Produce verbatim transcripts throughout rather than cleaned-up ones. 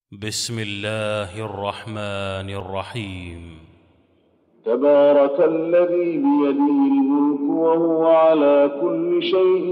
بسم الله الرحمن الرحيم. تبارك الذي بيده الملك وهو على كل شيء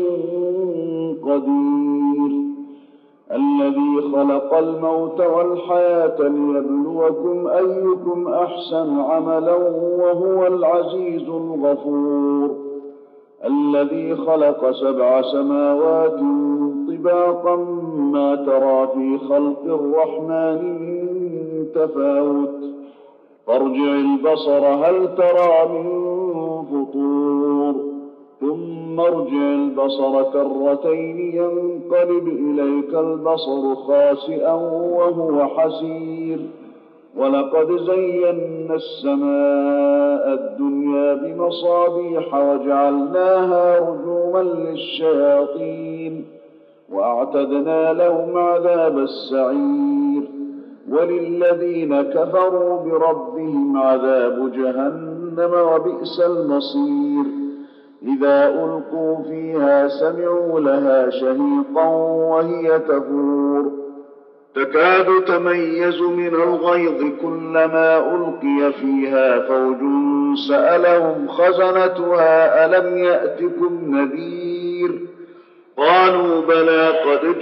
قدير، الذي خلق الموت والحياة ليبلوكم أيكم أحسن عملا وهو العزيز الغفور، الذي خلق سبع سماوات طباقا ما ترى في خلق الرحمن من تفاوت، فارجع البصر هل ترى من فطور، ثم ارجع البصر كرتين ينقلب إليك البصر خاسئا وهو حسير، ولقد زينا السماء الدنيا بمصابيح وجعلناها رجوما للشياطين وأعتدنا لهم عذاب السعير، وللذين كفروا بربهم عذاب جهنم وبئس المصير، إذا ألقوا فيها سمعوا لها شهيقا وهي تفور، تكاد تميز من الغيظ كلما ألقي فيها فوج سألهم خزنتها ألم يأتكم نذير، قالوا بلى قد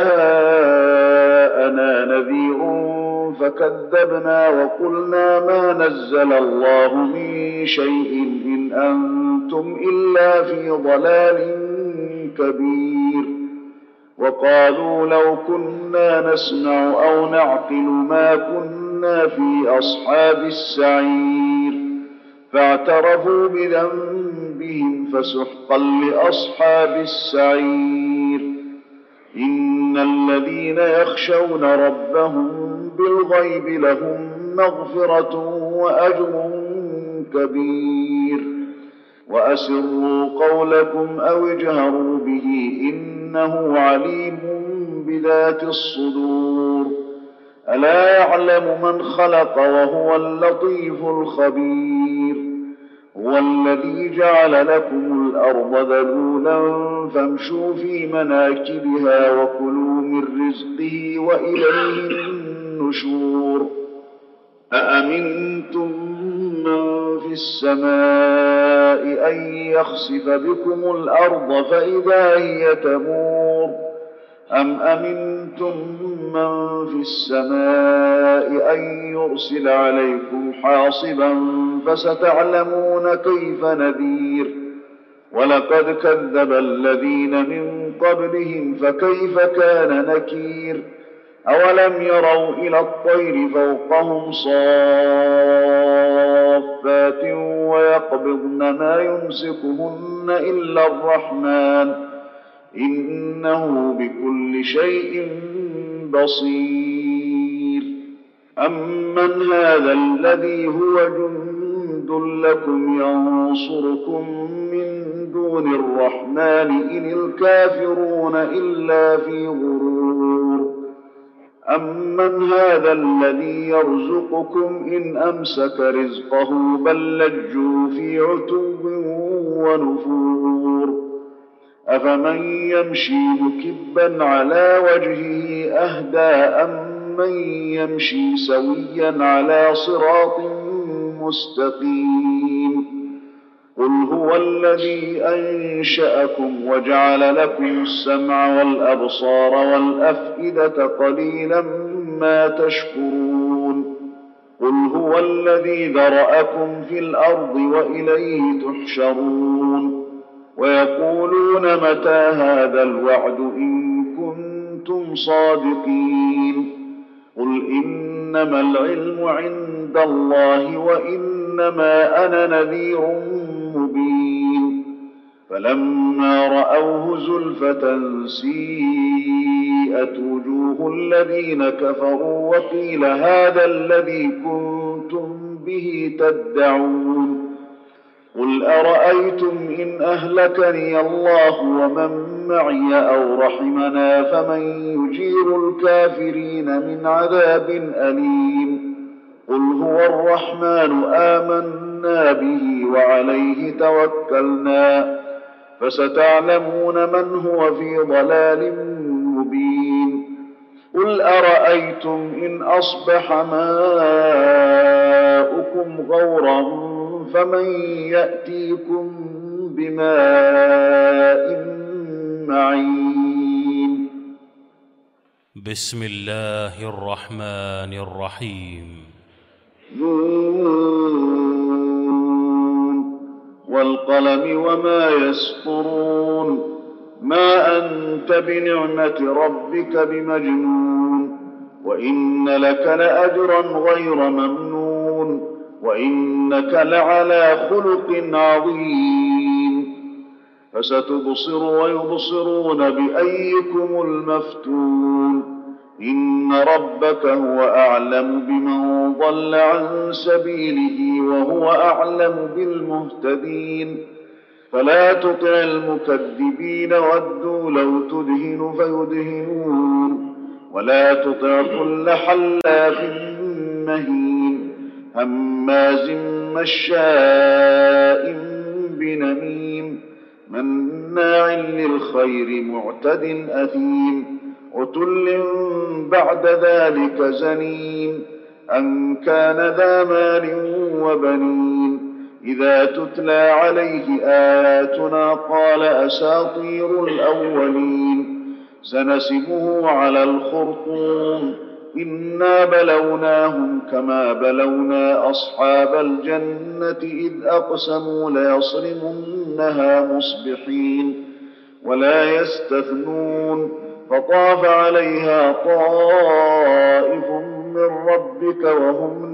جاءنا نذير فكذبنا وقلنا ما نزل الله من شيء إن أنتم إلا في ضلال كبير، وقالوا لو كنا نسمع أو نعقل ما كنا في أصحاب السعير، فاعترفوا بذنبهم فسحقا لأصحاب السعير. إن الذين يخشون ربهم بالغيب لهم مغفرة وأجر كبير، وأسروا قولكم أو اجهروا به إنه عليم بذات الصدور، ألا يعلم من خلق وهو اللطيف الخبير، هو الذي جعل لكم الأرض ذلولا فامشوا في مناكبها وكلوا من رزقه وإليه النشور، أأمنتم من في السماء أن يخسف بكم الأرض فإذا هي تمور، أم أمنتم من في السماء أن يرسل عليكم حاصبا فستعلمون كيف نذير، ولقد كذب الذين من قبلهم فكيف كان نكير، أولم يروا إلى الطير فوقهم صافات ويقبضن ما يمسكهن إلا الرحمن إنه بكل شيء بصير، أمن هذا الذي هو جند لكم ينصركم من دون الرحمن إن الكافرون إلا في غرور، أمن هذا الذي يرزقكم إن أمسك رزقه بل لجوا في عتو ونفور، أفمن يمشي مكبا على وجهه أهدى أمن يمشي سويا على صراط مستقيم، قل هو الذي أنشأكم وجعل لكم السمع والأبصار والأفئدة قليلا ما تشكرون، قل هو الذي ذرأكم في الأرض وإليه تحشرون، ويقولون متى هذا الوعد إن كنتم صادقين، قل إنما العلم عند الله وإنما أنا نذير مبين، فلما رأوه زلفة سيئت وجوه الذين كفروا وقيل هذا الذي كنتم به تدعون، قل أرأيتم إن أهلكني الله ومن معي أو رحمنا فمن يجير الكافرين من عذاب أليم، قل هو الرحمن آمنا به وعليه توكلنا، فستعلمون من هو في ضلال مبين، قل قل أرأيتم إن أصبح ماؤكم غورا فمن يأتيكم بماء معين. بسم الله الرحمن الرحيم. نون والقلم وما يسطرون ما أنت بنعمة ربك بمجنون وإن لك لأجرا غير ممنون وإنك لعلى خلق عظيم. فستبصر ويبصرون بأيكم المفتون إن ربك هو أعلم بمن ضل عن سبيله وهو أعلم بالمهتدين. فلا تطع المكذبين ودوا لو تدهن فيدهنون ولا تطع كل حلاف مهين هماز مشاء بنميم مناع للخير معتد أثيم عتل بعد ذلك زنيم أن كان ذا مال وبنين. إذا تتلى عليه آياتنا قال أساطير الأولين سنسمه على الخرطوم إنا بلوناهم كما بلونا أصحاب الجنة إذ أقسموا ليصرمنها مصبحين ولا يستثنون فطاف عليها طائف من ربك وهم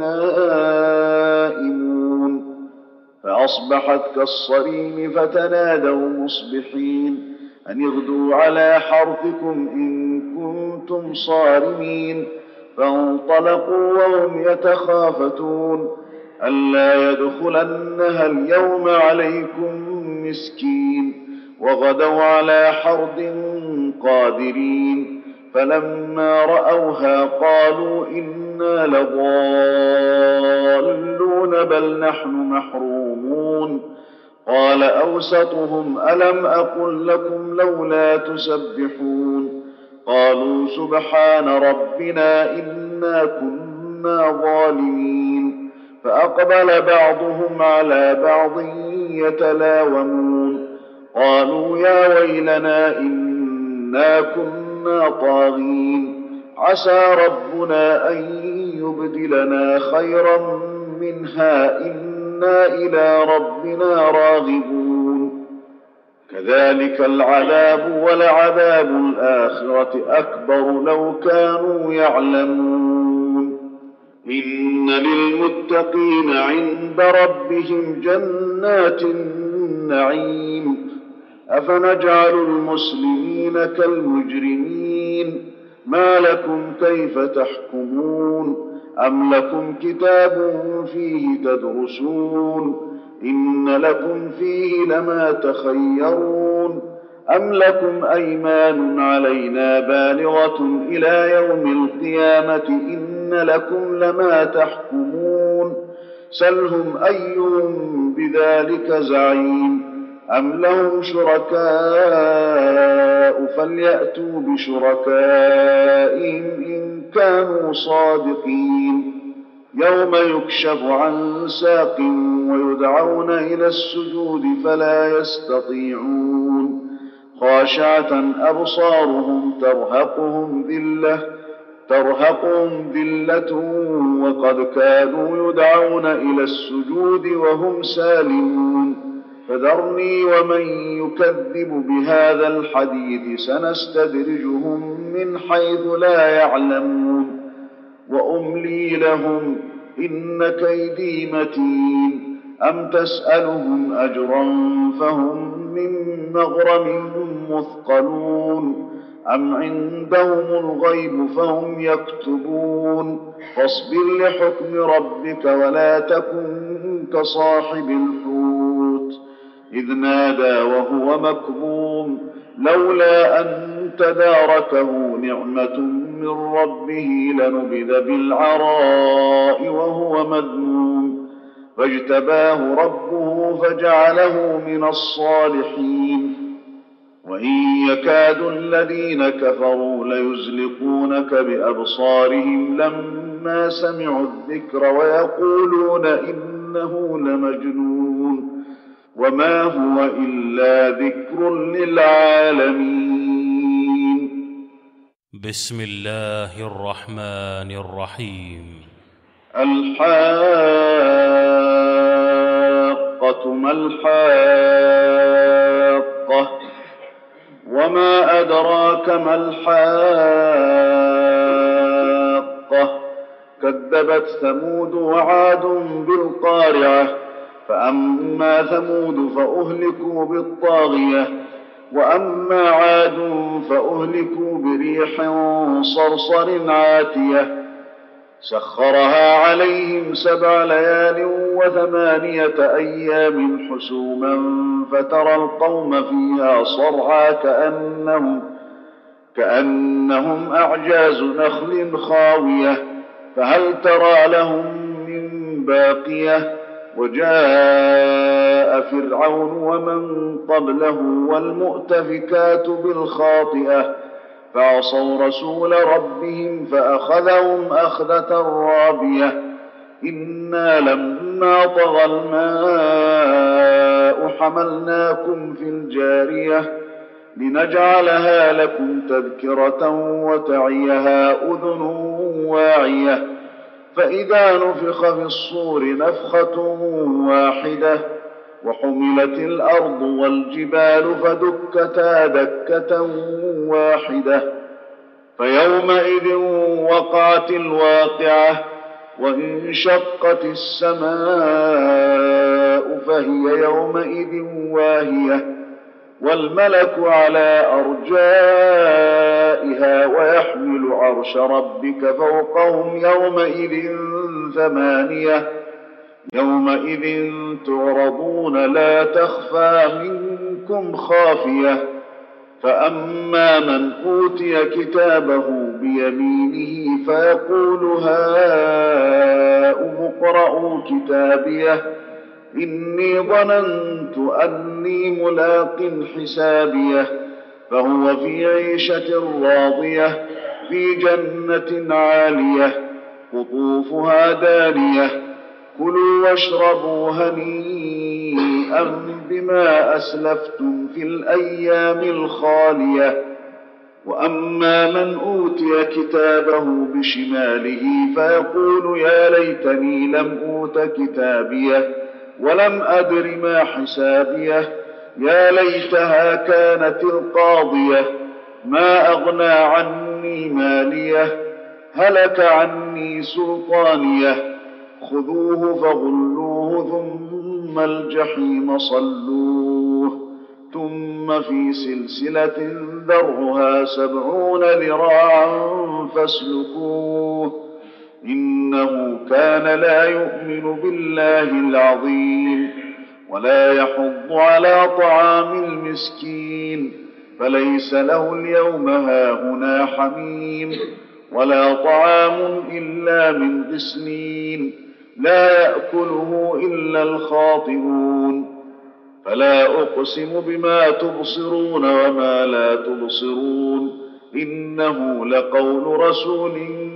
نائمون فأصبحت كالصريم فتنادوا مصبحين أن اغدوا على حرثكم إن كنتم صارمين. فانطلقوا وهم يتخافتون ألا يدخلنها اليوم عليكم مسكين وغدوا على حرد قادرين. فلما رأوها قالوا إنا لضالون بل نحن محرومون. قال أوسطهم ألم أقل لكم لولا تسبحون قالوا سبحان ربنا إنا كنا ظالمين. فأقبل بعضهم على بعض يتلاومون قالوا يا ويلنا إنا كنا طاغين عسى ربنا أن يبدلنا خيرا منها إنا إلى ربنا راغبون. كذلك العذاب ولعذاب الآخرة أكبر لو كانوا يعلمون. إن للمتقين عند ربهم جنات النعيم أفنجعل المسلمين كالمجرمين ما لكم كيف تحكمون أم لكم كتاب فيه تدرسون إن لكم فيه لما تخيرون أم لكم أيمان علينا بالغة إلى يوم القيامة إن لكم لما تحكمون سلهم أيهم بذلك زعيم أم لهم شركاء فليأتوا بشركائهم إن كانوا صادقين. يوم يكشف عن ساق ويدعون إلى السجود فلا يستطيعون خاشعة أبصارهم ترهقهم ذلة ترهقهم ذلة وقد كانوا يدعون إلى السجود وهم سالمون. فذرني ومن يكذب بهذا الحديث سنستدرجهم من حيث لا يعلمون وأملي لهم إن كيدي متين. أم تسألهم أجرا فهم من مغرم مثقلون أم عندهم الغيب فهم يكتبون. فاصبر لحكم ربك ولا تكن كصاحب الحوت إذ نادى وهو مكظوم لولا أن تداركه نعمة من ربه لنبذ بالعراء وهو مذموم فاجتباه ربه فجعله من الصالحين. وإن يكاد الذين كفروا ليزلقونك بأبصارهم لما سمعوا الذكر ويقولون إنه لمجنون وما هو إلا ذكر للعالمين. بسم الله الرحمن الرحيم. الحاقة ما الحاقة وما أدراك ما الحاقة كذبت ثمود وعاد بالقارعة فأما ثمود فأهلكوا بالطاغية وأما عاد فأهلكوا بريح صرصر عاتية سخرها عليهم سبع ليال وثمانية أيام حسوما فترى القوم فيها صرعى كأنهم, كأنهم أعجاز نخل خاوية فهل ترى لهم من باقية وجاء فرعون ومن قبله والمؤتفكات بالخاطئة فعصوا رسول ربهم فأخذهم أخذة رابية إنا لما طغى الماء حملناكم في الجارية لنجعلها لكم تذكرة وتعيها أذن واعية فإذا نفخ في الصور نفخة واحدة وحملت الأرض والجبال فدكتا دكة واحدة فيومئذ وقعت الواقعة وانشقت السماء فهي يومئذ واهية والملك على أرجائها ويحمل عرش ربك فوقهم يومئذ ثمانية يومئذ تعرضون لا تخفى منكم خافية فأما من أوتي كتابه بيمينه فيقول هاؤم اقرءوا كتابيه إني ظننت أني ملاق حسابيه فهو في عيشة راضية في جنة عالية قطوفها دانية كلوا واشربوا هنيئا بما أسلفتم في الأيام الخالية وأما من أوتي كتابه بشماله فيقول يا ليتني لم أوت كتابيه ولم أدر ما حسابيه يا ليتها كانت القاضية ما أغنى عني ماليه هلك عني سلطانيه خذوه فغلوه ثم الجحيم صلوه ثم في سلسلة ذرعها سبعون ذراعا فاسلكوه إنه كان لا يؤمن بالله العظيم ولا يحض على طعام المسكين فليس له اليوم هاهنا حميم ولا طعام إلا من غسلين لا يأكله إلا الخاطئون فلا أقسم بما تبصرون وما لا تبصرون إنه لقول رسول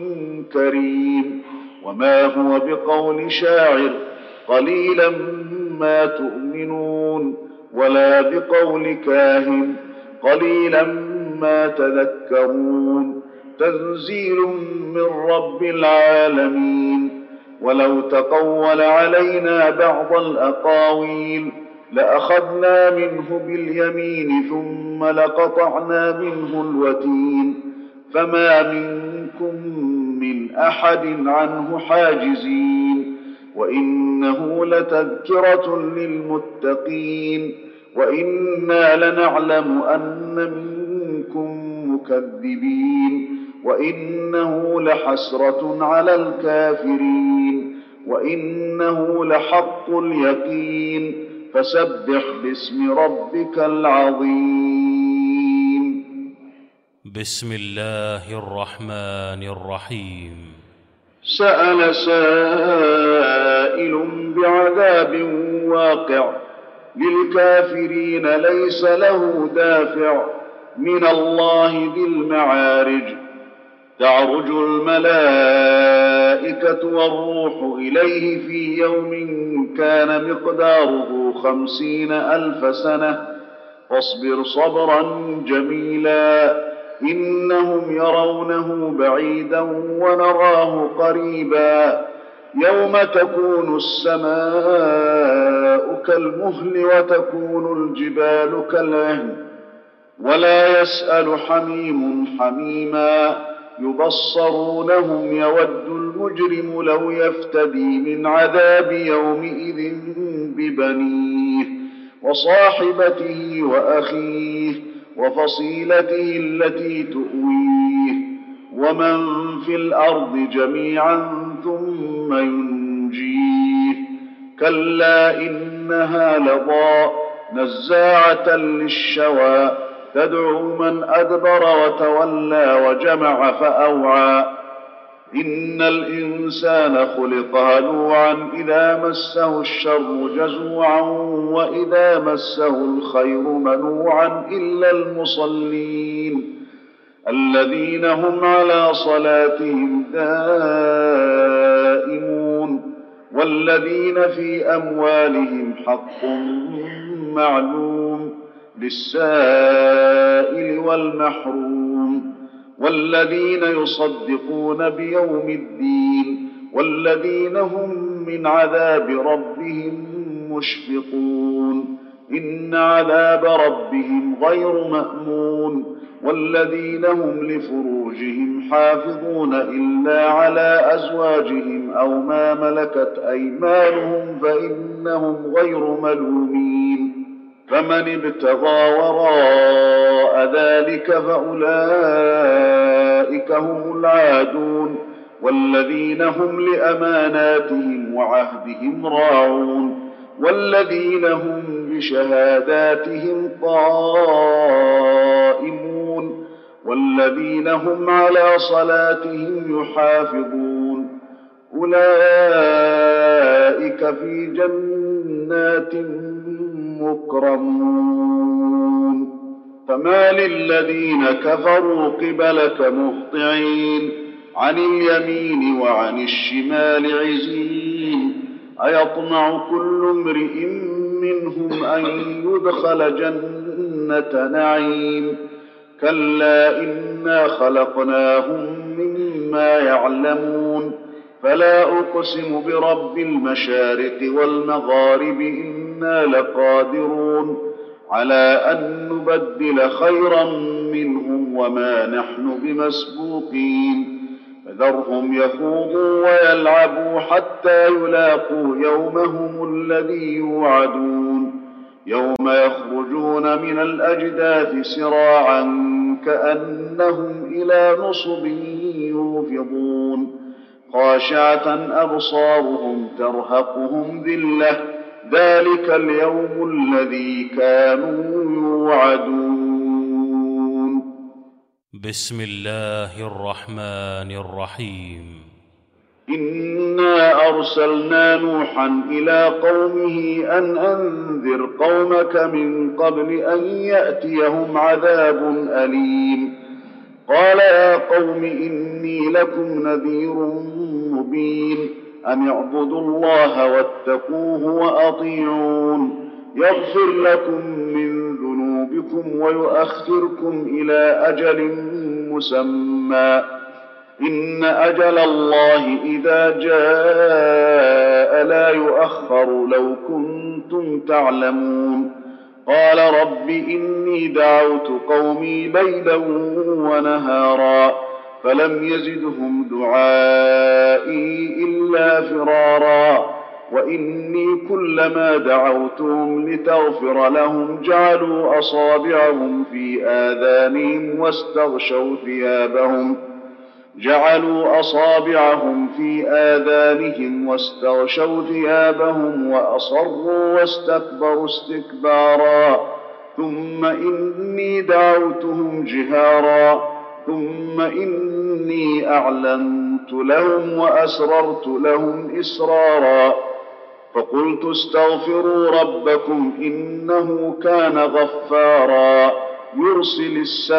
كريم وما هو بقول شاعر قليلا ما تؤمنون ولا بقول كاهن قليلا ما تذكرون تنزيل من رب العالمين ولو تقول علينا بعض الأقاويل لأخذنا منه باليمين ثم لقطعنا منه الوتين فما منكم من أحد عنه حاجزين وإنه لتذكرة للمتقين وإنا لنعلم أن منكم مكذبين وإنه لحسرة على الكافرين وإنه لحق اليقين فسبح باسم ربك العظيم. بسم الله الرحمن الرحيم. سأل سائل بعذاب واقع للكافرين ليس له دافع من الله ذي المعارج. تعرج الملائكة والروح إليه في يوم كان مقداره خمسين ألف سنة فاصبر صبرا جميلا إنهم يرونه بعيدا ونراه قريبا يوم تكون السماء كالمهل وتكون الجبال كالعهن ولا يسأل حميم حميما يبصرونهم يود المجرم لو يفتدي من عذاب يومئذ ببنيه وصاحبته وأخيه وفصيلته التي تؤويه ومن في الأرض جميعا ثم ينجيه كلا إنها لظى نزاعة للشوى تدعو من أدبر وتولى وجمع فأوعى إن الإنسان خلق هلوعا إذا مسه الشر جزوعا وإذا مسه الخير منوعا إلا المصلين الذين هم على صلاتهم دائمون والذين في أموالهم حق معلوم للسائل والمحروم والذين يصدقون بيوم الدين والذين هم من عذاب ربهم مشفقون إن عذاب ربهم غير مأمون والذين هم لفروجهم حافظون إلا على أزواجهم أو ما ملكت أيمانهم فإنهم غير ملومين فمن ابتغى وراء ذلك فأولئك هم العادون والذين هم لأماناتهم وعهدهم راعون والذين هم بشهاداتهم قائمون والذين هم على صلاتهم يحافظون أولئك في جنات مكرمون فما للذين كفروا قبلك مهطعين عن اليمين وعن الشمال عزين أيطمع كل امرئ منهم أن يدخل جنة نعيم كلا إنا خلقناهم مما يعلمون فلا أقسم برب المشارق والمغارب إنا لقادرون على أن نبدل خيرا منهم وما نحن بمسبوقين فذرهم يخوضوا ويلعبوا حتى يلاقوا يومهم الذي يوعدون يوم يخرجون من الأجداث سراعا كأنهم إلى نصب يوفضون خاشعة أبصارهم ترهقهم ذلة ذلك اليوم الذي كانوا يوعدون. بسم الله الرحمن الرحيم. إنا أرسلنا نوحا إلى قومه أن أنذر قومك من قبل أن يأتيهم عذاب أليم قال يا قوم إني لكم نذير مبين أن اعبدوا الله واتقوه وأطيعون يغفر لكم من ذنوبكم ويؤخركم إلى أجل مسمى إن أجل الله إذا جاء لا يؤخر لو كنتم تعلمون قال رب إني دعوت قومي ليلا ونهارا فلم يزدهم دعائي إلا فرارا وإني كلما دعوتهم لتغفر لهم جعلوا أصابعهم في آذانهم واستغشوا ثيابهم جعلوا أصابعهم في آذانهم واستغشوا ثيابهم وأصروا واستكبروا استكبارا ثم إني دعوتهم جهارا ثم إني أعلنت لهم وأسررت لهم إسرارا فقلت استغفروا ربكم إنه كان غفارا يرسل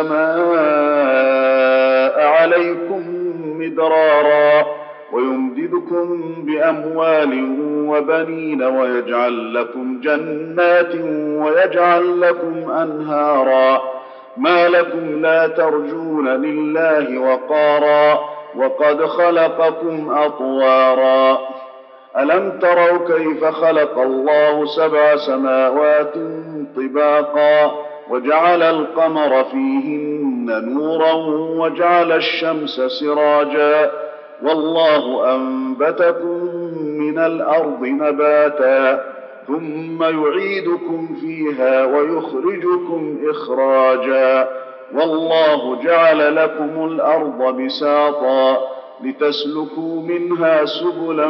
السماء عليكم مدرارا ويمددكم بأموال وبنين ويجعل لكم جنات ويجعل لكم أنهارا ما لكم لا ترجون لله وقارا وقد خلقكم أطوارا ألم تروا كيف خلق الله سبع سماوات طباقا وجعل القمر فيهن نورا وجعل الشمس سراجا والله أنبتكم من الأرض نباتا ثم يعيدكم فيها ويخرجكم إخراجا والله جعل لكم الأرض بساطا لتسلكوا منها سبلا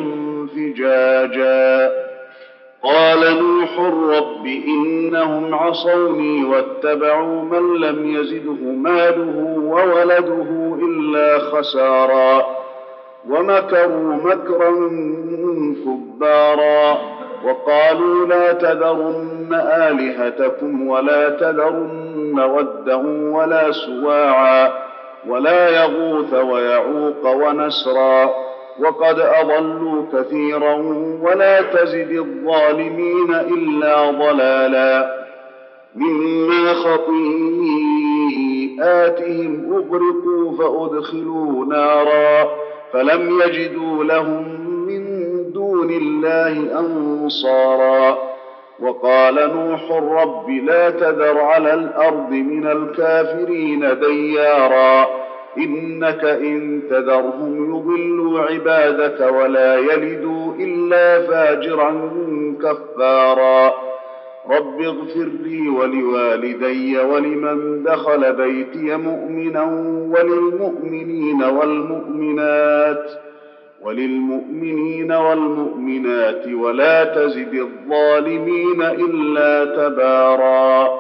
فجاجا قال نوح رب إنهم عصوني واتبعوا من لم يزده ماله وولده إلا خسارا ومكروا مكرا كبارا وقالوا لا تذرن آلهتكم ولا تذرن ودا ولا سواعا ولا يغوث ويعوق ونسرا وقد أضلوا كثيرا ولا تزد الظالمين إلا ضلالا مما خطيئاتهم أغرقوا فأدخلوا نارا فلم يجدوا لهم من دون الله أنصارا وقال نوح رب لا تذر على الأرض من الكافرين ديارا إنك إن تذرهم يضلوا عبادك ولا يلدوا إلا فاجرا كفارا رب اغفر لي ولوالدي ولمن دخل بيتي مؤمنا وللمؤمنين والمؤمنات وللمؤمنين والمؤمنات ولا تزد الظالمين إلا تبارا.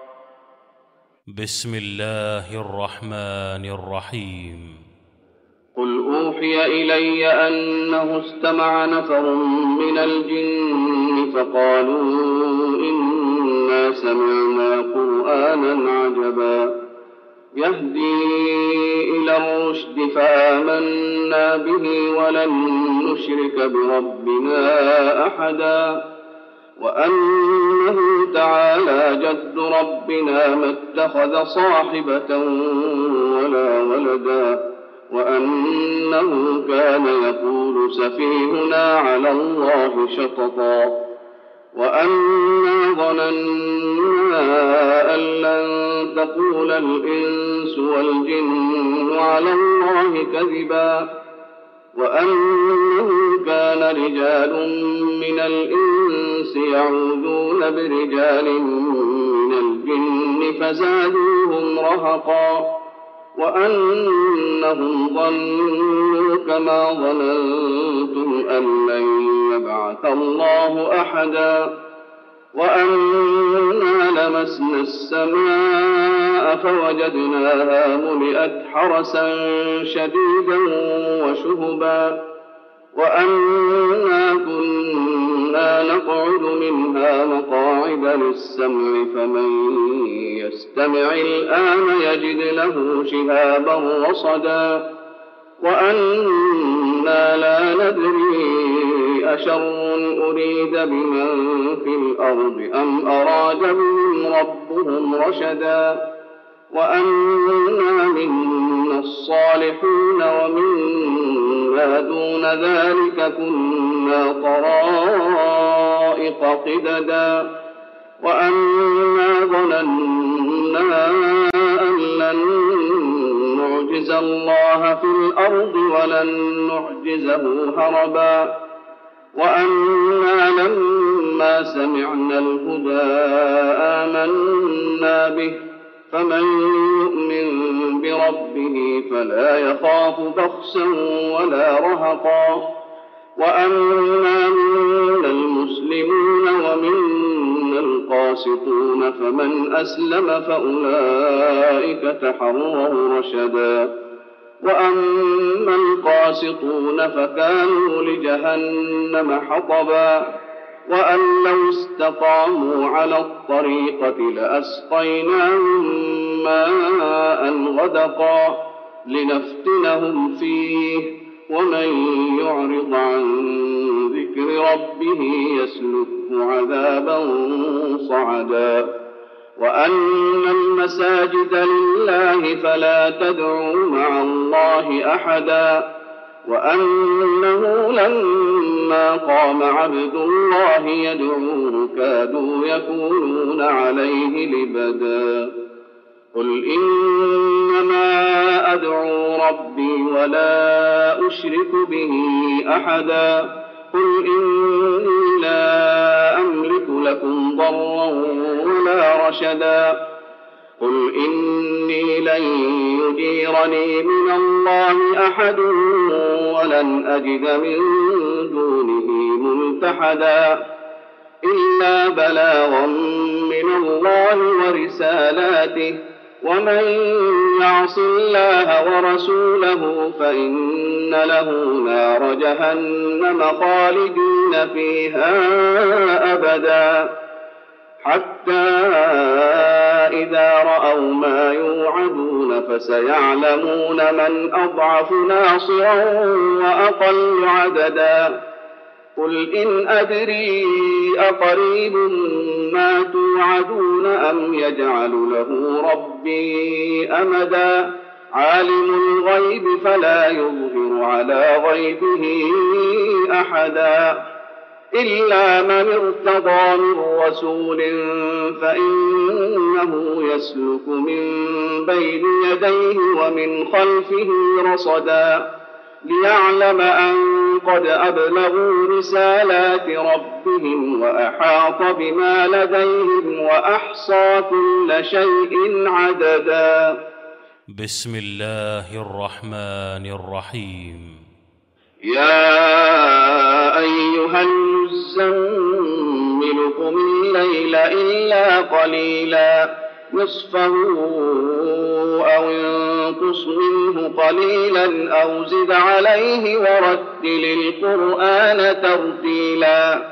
بسم الله الرحمن الرحيم. قل أوحي إلي أنه استمع نفر من الجن فقالوا إنا سمعنا قرآنا عجبا يهدي إلى الرشد فآمنا به ولن نشرك بربنا أحدا وأنه تعالى جد ربنا ما اتخذ صاحبة ولا ولدا وأنه كان يقول سفيهنا على الله شططا وأنا ظننا أن لن تقول الإنس والجن على الله كذبا وأنه كان رجال من الإنس يعوذون برجال من الجن فزادوهم رهقا وأنهم ظنوا كما ظننتم أن لن يبعث الله أحدا وأنا لمسنا السماء فوجدناها ملئت حرسا شديدا وشهبا وأنا كنا نقعد منها مقاعد للسمع فمن يستمع الآن يجد له شهابا رصدا وأنا لا ندري أشر أريد بمن في الأرض أم أراد بهم ربهم رشدا وأنا منا الصالحون ومنا دون ذلك كنا طرائق قددا وأنا ظننا أن لن نعجز الله في الأرض ولن نعجزه هربا وأنا لما سمعنا الهدى آمنا به فمن يؤمن بربه فلا يخاف بخسا ولا رهقا وأنا منا المسلمون ومنا القاسطون فمن أسلم فأولئك تحروا رشدا وأما القاسطون فكانوا لجهنم حطبا وأن لو استقاموا على الطريقة لأسقيناهم ماء غدقا لنفتنهم فيه ومن يعرض عن ذكر ربه يسلكه عذابا صعدا وأن المساجد لله فلا تدعوا مع الله أحدا وأنه لما قام عبد الله يدعوه كادوا يكونون عليه لبدا قل إنما أدعو ربي ولا أشرك به أحدا قل إني لا أملك لكم ضرا ولا رشدا قل إني لن يجيرني من الله أحد ولن أجد من دونه ملتحدا إلا بلاغا من الله ورسالاته ومن يعص الله ورسوله فإن له نار جهنم خالدين فيها أبدا حتى إذا رأوا ما يوعدون فسيعلمون من أضعف ناصرا وأقل عددا قل إن أدري أقريب ما توعدون أم يجعل له ربي أمدا عالم الغيب فلا يظهر على غيبه أحدا إلا من ارتضى من رسول فإنه يسلك من بين يديه ومن خلفه رصدا ليعلم أن قد أبلغوا رسالات ربهم وأحاط بما لديهم وأحصى كل شيء عددا. بسم الله الرحمن الرحيم. يا أيها المزمل قم الليل إلا قليلا نصفه أو انقص منه قليلا أو زد عليه ورتل القرآن ترتيلا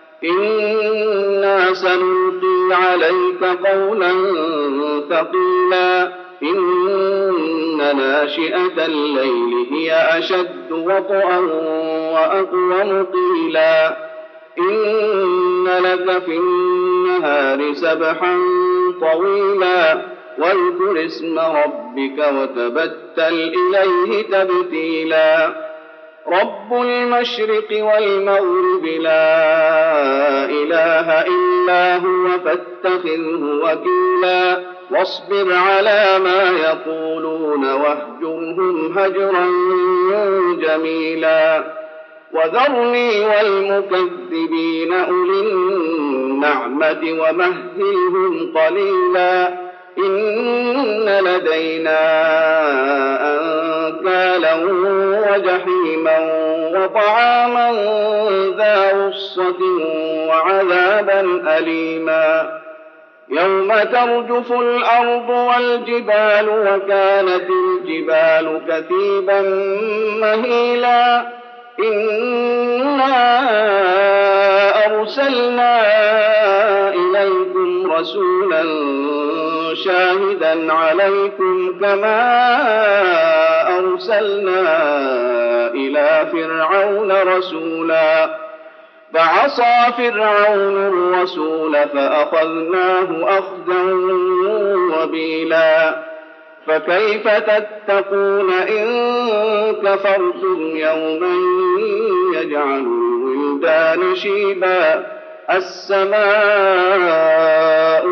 إنا سنلقي عليك قولا ثقيلا إن ناشئة الليل هي أشد وطئا وأقوم قيلا إن لك في النهار سبحا طويلا واذكر اسم ربك وتبتل إليه تبتيلا رب المشرق والمغرب لا إله إلا هو فاتخذه وكيلا واصبر على ما يقولون واهجرهم هجرا جميلا وذرني والمكذبين أولي النعمة ومهلهم قليلا إن لدينا أنكالا وجحيما وطعاما ذا غصة وعذابا أليما يوم ترجف الأرض والجبال وكانت الجبال كثيبا مهيلا إنا أرسلنا إليكم رسولا شاهدا عليكم كما أرسلنا إلى فرعون رسولا فعصى فرعون الرسول فأخذناه أخذا وبيلا فكيف تتقون إن كفرتم يوما يجعل الولدان شيبا السماء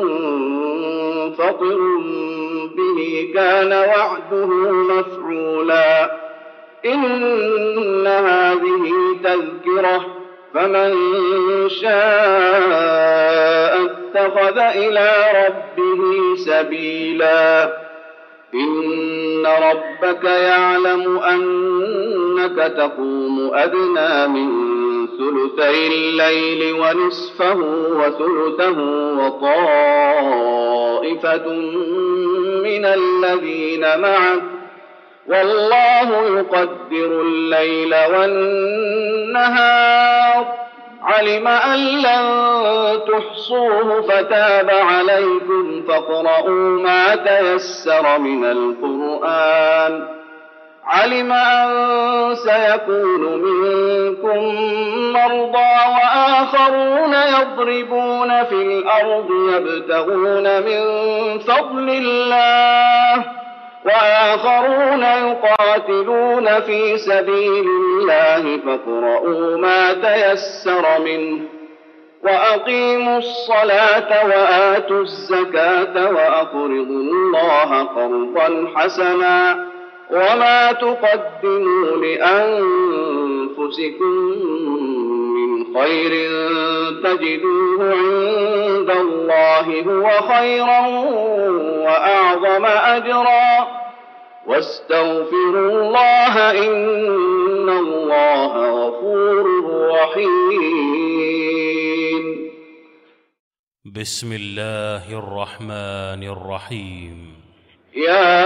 منفطر به كان وعده مفعولا إن هذه تذكرة فمن شاء اتخذ إلى ربه سبيلا إن ربك يعلم أنك تقوم أدنى من ثلثي الليل ونصفه وثلثه وطائفة من الذين معك والله يقدر الليل والنهار علم أن لن تحصوه فتاب عليكم فاقرؤوا ما تيسر من القرآن علم أن سيكون منكم مرضى وآخرون يضربون في الأرض يبتغون من فضل الله وآخرون يقاتلون في سبيل الله فاقرؤوا ما تيسر منه وأقيموا الصلاة وآتوا الزكاة وأقرضوا الله قرضا حسنا وما تقدموا لأنفسكم من خير تجدوه عند الله هو خيرا وأعظم أجرا واستغفروا الله إن الله غفور رحيم. بسم الله الرحمن الرحيم. يا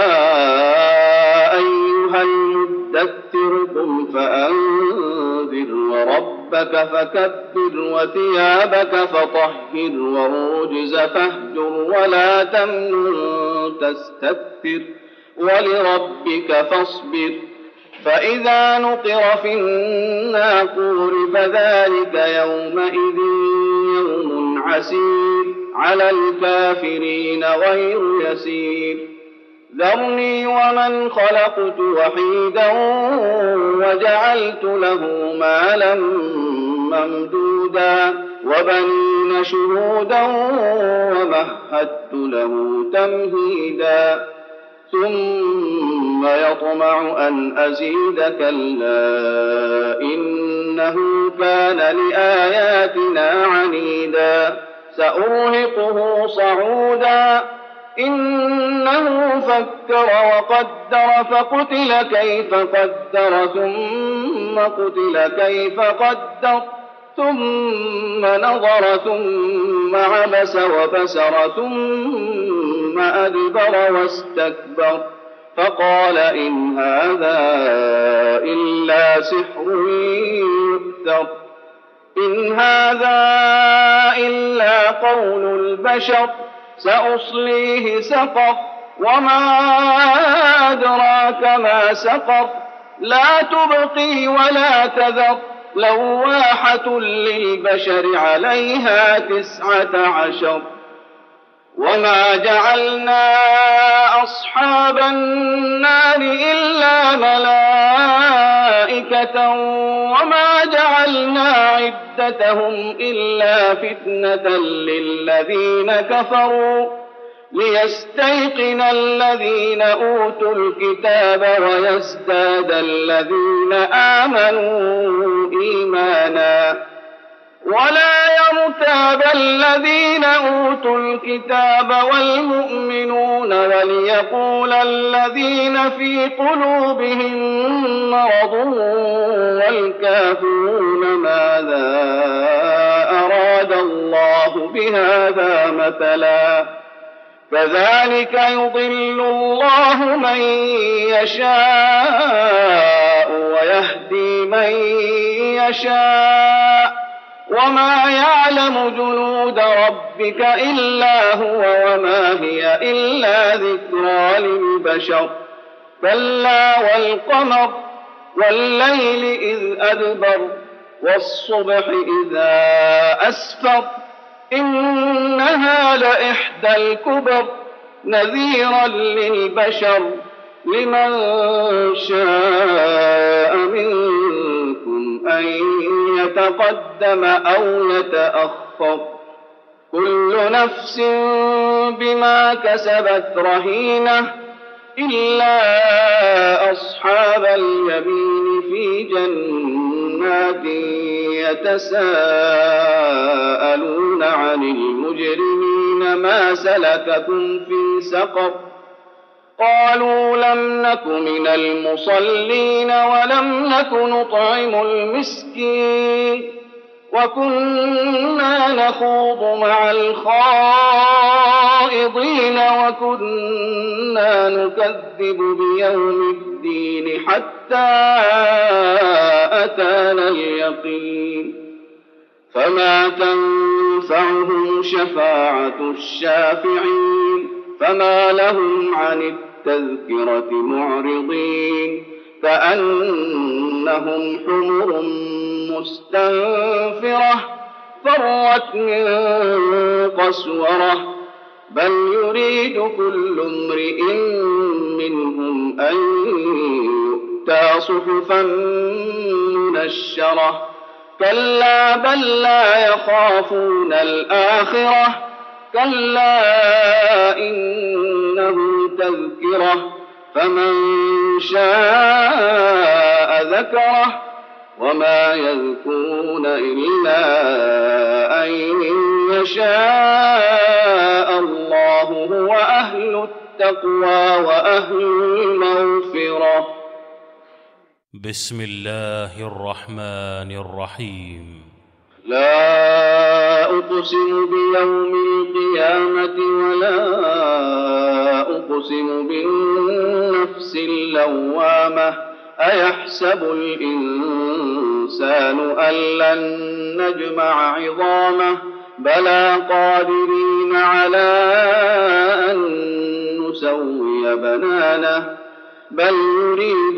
أيها المدثر قم فأنذر وربك فكبر وثيابك فطهر والرجز فاهجر ولا تمنن تستكثر ولربك فاصبر فإذا نقر في الناقور فذلك يومئذ يوم عسير على الكافرين غير يسير. ذرني ومن خلقت وحيدا وجعلت له مالا ممدودا وبنين شهودا ومهدت له تمهيدا ثم يطمع أن أزيد كلا إنه كان لآياتنا عنيدا سأرهقه صعودا إنه فكر وقدر فقتل كيف قدر ثم قتل كيف قدر ثم نظر ثم عبس وبسر ثم أدبر واستكبر فقال إن هذا إلا سحر يؤثر إن هذا إلا قول البشر سأصليه سقر وما أدراك ما سقر لا تبقي ولا تذر لواحة للبشر عليها تسعة عشر. وما جعلنا أصحاب النار إلا ملائكة وما جعلنا عدتهم إلا فتنة للذين كفروا ليستيقن الذين أوتوا الكتاب ويزداد الذين آمنوا إيمانا ولا يرتاب الذين أوتوا الكتاب والمؤمنون وليقول الذين في قلوبهم مرض والكافرون ماذا أراد الله بهذا مثلا كذلك يضل الله من يشاء ويهدي من يشاء وما يعلم جنود ربك إلا هو وما هي إلا ذكرى للبشر كلا والقمر والليل إذ أدبر والصبح إذا أسفر إنها لإحدى الكبر نذيرا للبشر لمن شاء منكم أن يتقدم أو يتأخر كل نفس بما كسبت رهينة إلا أصحاب اليمين في جنات يتساءلون عن المجرمين ما سلككم في سقر قالوا لم نك من المصلين ولم نك نطعم المسكين وكنا نخوض مع الخائضين وكنا نكذب بيوم الدين حتى أتانا اليقين فما تنفعهم شفاعة الشافعين فما لهم عن التذكرة معرضين كأنهم حمر مستنفرة فرت من قسورة بل يريد كل امرئ منهم أن يؤتى صحفا منشرة كلا بل لا يخافون الآخرة كلا إنه تذكرة فمن شاء ذكره وما يذكرون إلا أن يشاء الله هو أهل التقوى وأهل المغفرة. بسم الله الرحمن الرحيم. لا أقسم بيوم القيامة ولا أقسم بالنفس اللوامة أيحسب الإنسان أن لن نجمع عظامه بلى قادرين على أن نسوي بنانه بل يريد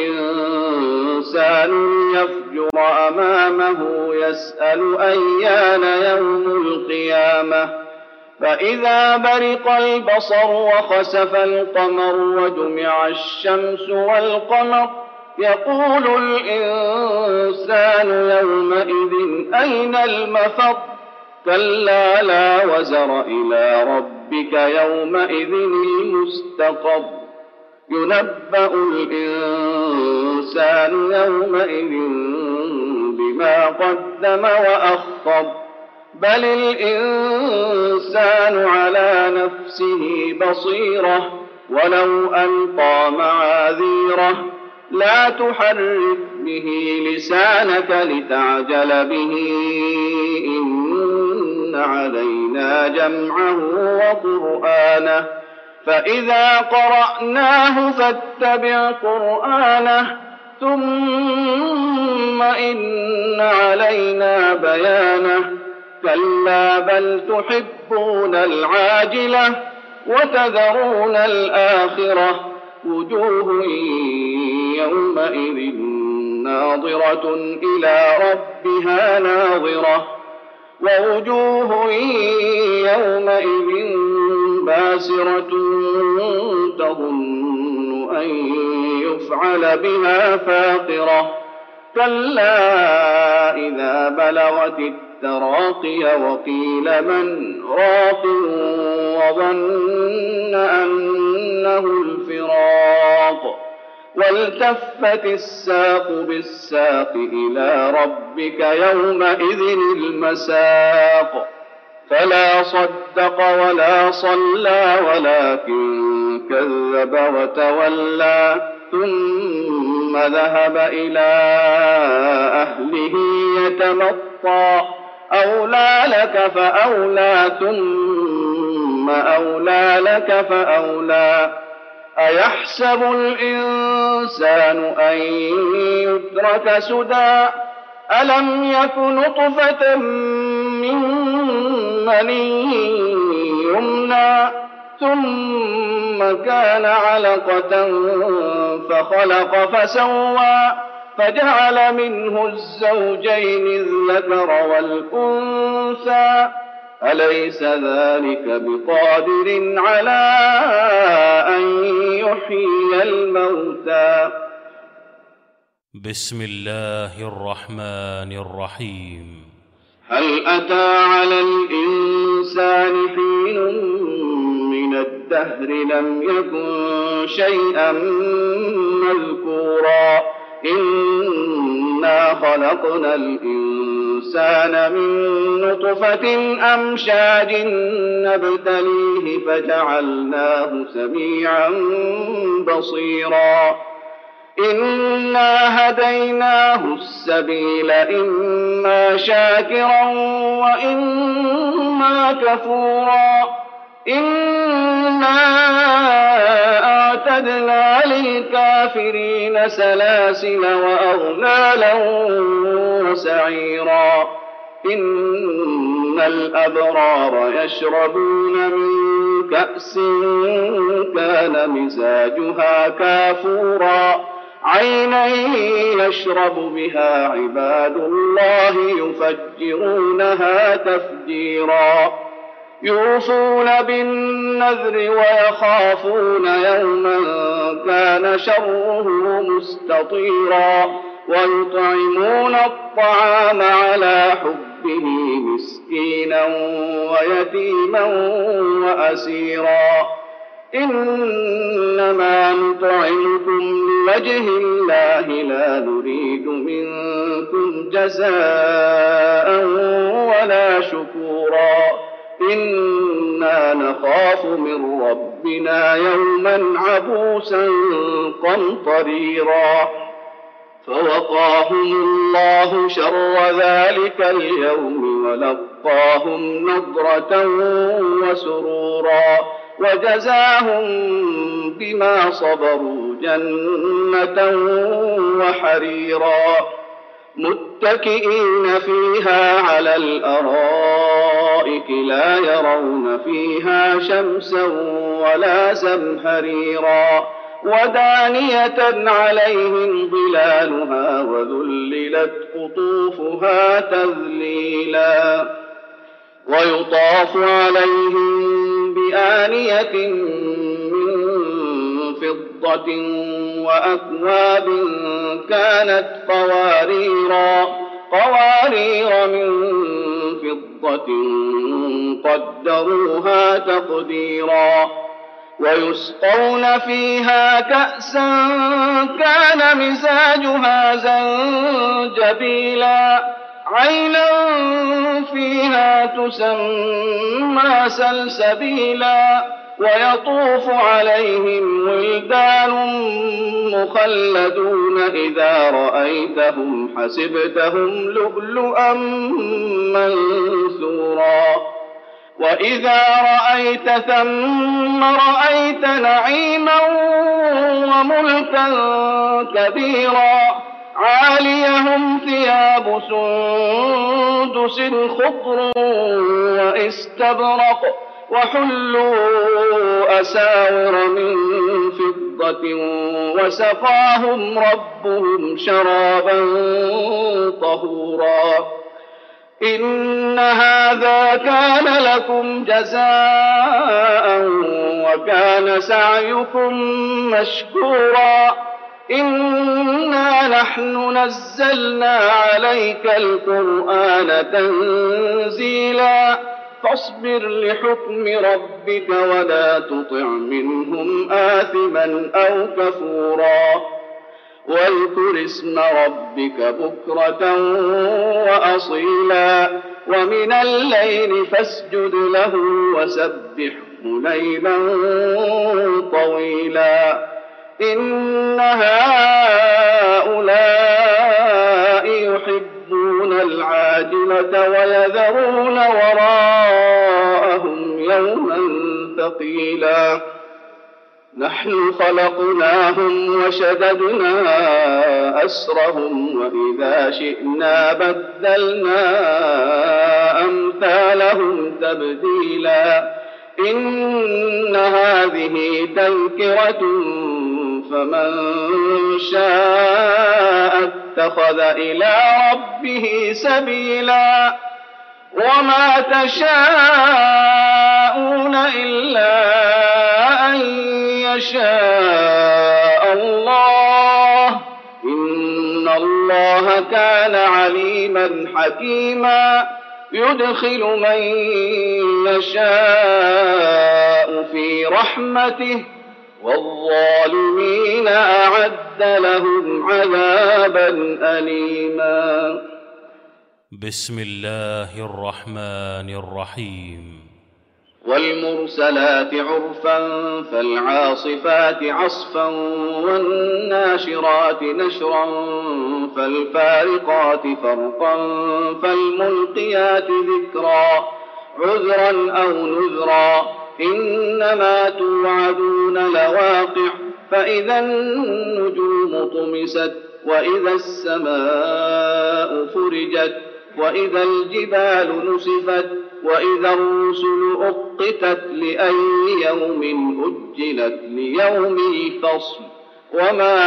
الإنسان ليفجر أمامه يسأل أيان يوم القيامة فإذا برق البصر وخسف القمر وجمع الشمس والقمر يقول الإنسان يومئذ أين المفر كلا لا وزر إلى ربك يومئذ المستقر ينبأ الإنسان يومئذ بما قدم وأخر بل الإنسان على نفسه بصيرة ولو ألقى معاذيره لا تحرك به لسانك لتعجل به إن علينا جمعه وقرآنه فإذا قرأناه فاتبع قرآنه ثم إن علينا بيانه كلا بل تحبون العاجلة وتذرون الآخرة وجوه يومئذ ناظرة إلى ربها ناظرة ووجوه يومئذ باسرة تظن أن يفعل بها فاقرة كلا إذا بلغت التراقي وقيل من راق وظن أنه الفراق والتفت الساق بالساق إلى ربك يومئذ المساق فلا صدق ولا صلى ولكن كذب وتولى ثم ذهب إلى أهله يتمطى أولى لك فأولى ثم أولى لك فأولى أيحسب الإنسان أن يترك سدى ألم يك نطفة من مني يمنى ثم كان علقة فخلق فسوى فجعل منه الزوجين الذكر والأنثى أليس ذلك بقادر على أن يحيي الموتى. بسم الله الرحمن الرحيم. هل أتى على الإنسان حين من الدهر لم يكن شيئا مذكورا إنا خلقنا الإنسان من نطفة أمشاج نبتليه فجعلناه سميعا بصيرا إنا هديناه السبيل إما شاكرا وإما كفورا إنا أعتدنا للكافرين سلاسل وأغلالا وسعيرا إن الأبرار يشربون من كأس كان مزاجها كافورا عينا يشرب بها عباد الله يفجرونها تفجيرا يوفون بالنذر ويخافون يوما كان شره مستطيرا ويطعمون الطعام على حبه مسكينا ويتيما وأسيرا إنما نطعمكم لوجه الله لا نريد منكم جزاء ولا شكورا إنا نخاف من ربنا يوما عبوسا قمطريرا فوقاهم الله شر ذلك اليوم ولقاهم نضرة وسرورا وجزاهم بما صبروا جنة وحريرا متكئين فيها على الأرائك لا يرون فيها شمسا ولا زمهريرا ودانية عليهم ظلالها وذللت قطوفها تذليلا ويطاف عليهم بآنية من فضة وأكواب كانت قواريرا قوارير من فضة قدروها تقديرا ويسقون فيها كأسا كان مزاجها زنجبيلا عينا فيها تسمى سلسبيلا ويطوف عليهم ولدان مخلدون إذا رأيتهم حسبتهم لؤلؤا منثورا وإذا رأيت ثم رأيت نعيما وملكا كبيرا عاليهم ثياب سندس خضر واستبرق وحلوا أساور من فضة وسقاهم ربهم شرابا طهورا إن هذا كان لكم جزاء وكان سعيكم مشكورا إنا نحن نزلنا عليك القرآن تنزيلا فاصبر لحكم ربك ولا تطع منهم آثما أو كفورا واذكر اسم ربك بكرة وأصيلا ومن الليل فاسجد له وسبحه ليلا طويلا إن هؤلاء يحبون العاجلة ويذرون وراءهم يوما ثقيلا نحن خلقناهم وشددنا أسرهم وإذا شئنا بدلنا أمثالهم تبديلا إن هذه تذكرة فمن شاء اتخذ إلى ربه سبيلا وما تشاءون إلا أن يشاء الله إن الله كان عليما حكيما يدخل من يشاء في رحمته والظالمين أعد لهم عذابا أليما بسم الله الرحمن الرحيم والمرسلات عرفا فالعاصفات عصفا والناشرات نشرا فالفارقات فرقا فالملقيات ذكرا عذرا أو نذرا إنما توعدون لواقع فإذا النجوم طمست وإذا السماء فرجت وإذا الجبال نسفت وإذا الرسل أقتت لأي يوم أجلت ليوم الفصل وما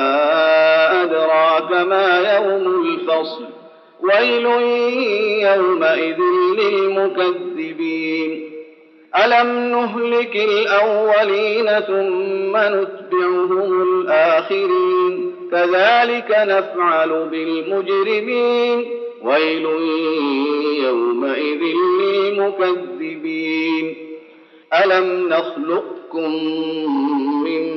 أدراك ما يوم الفصل ويل يومئذ للمكذبين ألم نهلك الأولين ثم نتبعهم الآخرين كذلك نفعل بالمجرمين ويل يومئذ للمكذبين ألم نخلقكم من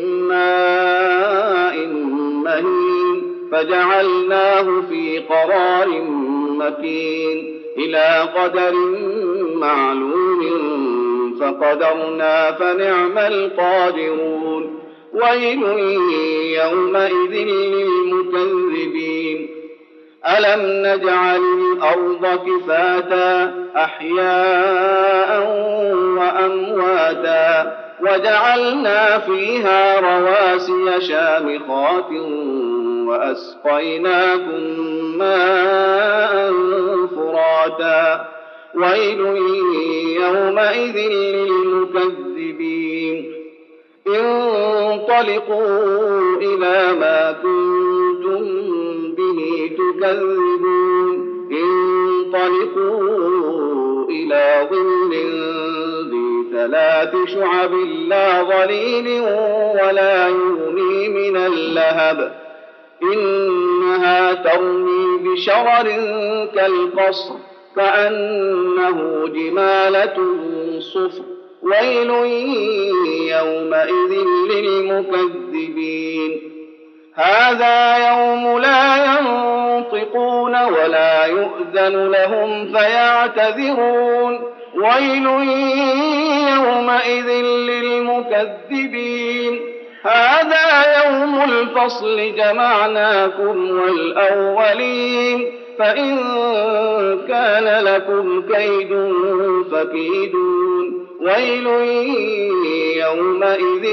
ماء مهين فجعلناه في قرار مكين إلى قدر معلوم فقدرنا فنعم القادرون ويل يومئذ للمكذبين ألم نجعل الأرض كفاتا أحياء وأمواتا وجعلنا فيها رواسي شامخات وأسقيناكم ماء فراتا ويل يومئذ للمكذبين انطلقوا إلى ما كنتم به تكذبون انطلقوا إلى ظل ذي ثلاث شعب لا ظليل ولا يغني من اللهب إنها ترمي بشرر كالقصر كأنه جمالة صفر ويل يومئذ للمكذبين هذا يوم لا ينطقون ولا يؤذن لهم فيعتذرون ويل يومئذ للمكذبين هذا يوم الفصل جمعناكم والأولين فإن كان لكم كيد فكيدون ويل يومئذ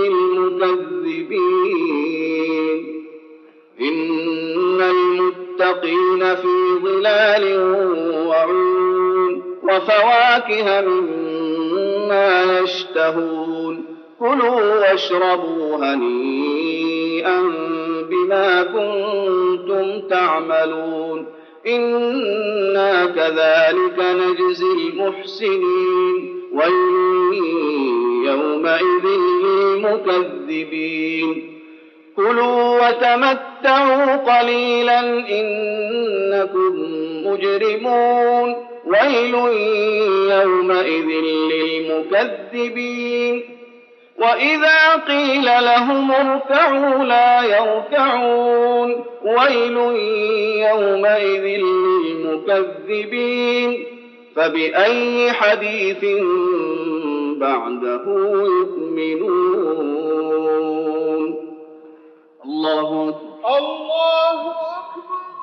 للمكذبين إن المتقين في ظلال وعيون وفواكه مما يشتهون كلوا واشربوا هنيئا بما كنتم تعملون إنا كذلك نجزي المحسنين ويل يومئذ للمكذبين كلوا وتمتعوا قليلا إنكم مجرمون ويل يومئذ للمكذبين وإذا قيل لهم اركعوا لا يركعون ويل يومئذ للمكذبين فبأي حديث بعده يؤمنون الله أكبر الله أكبر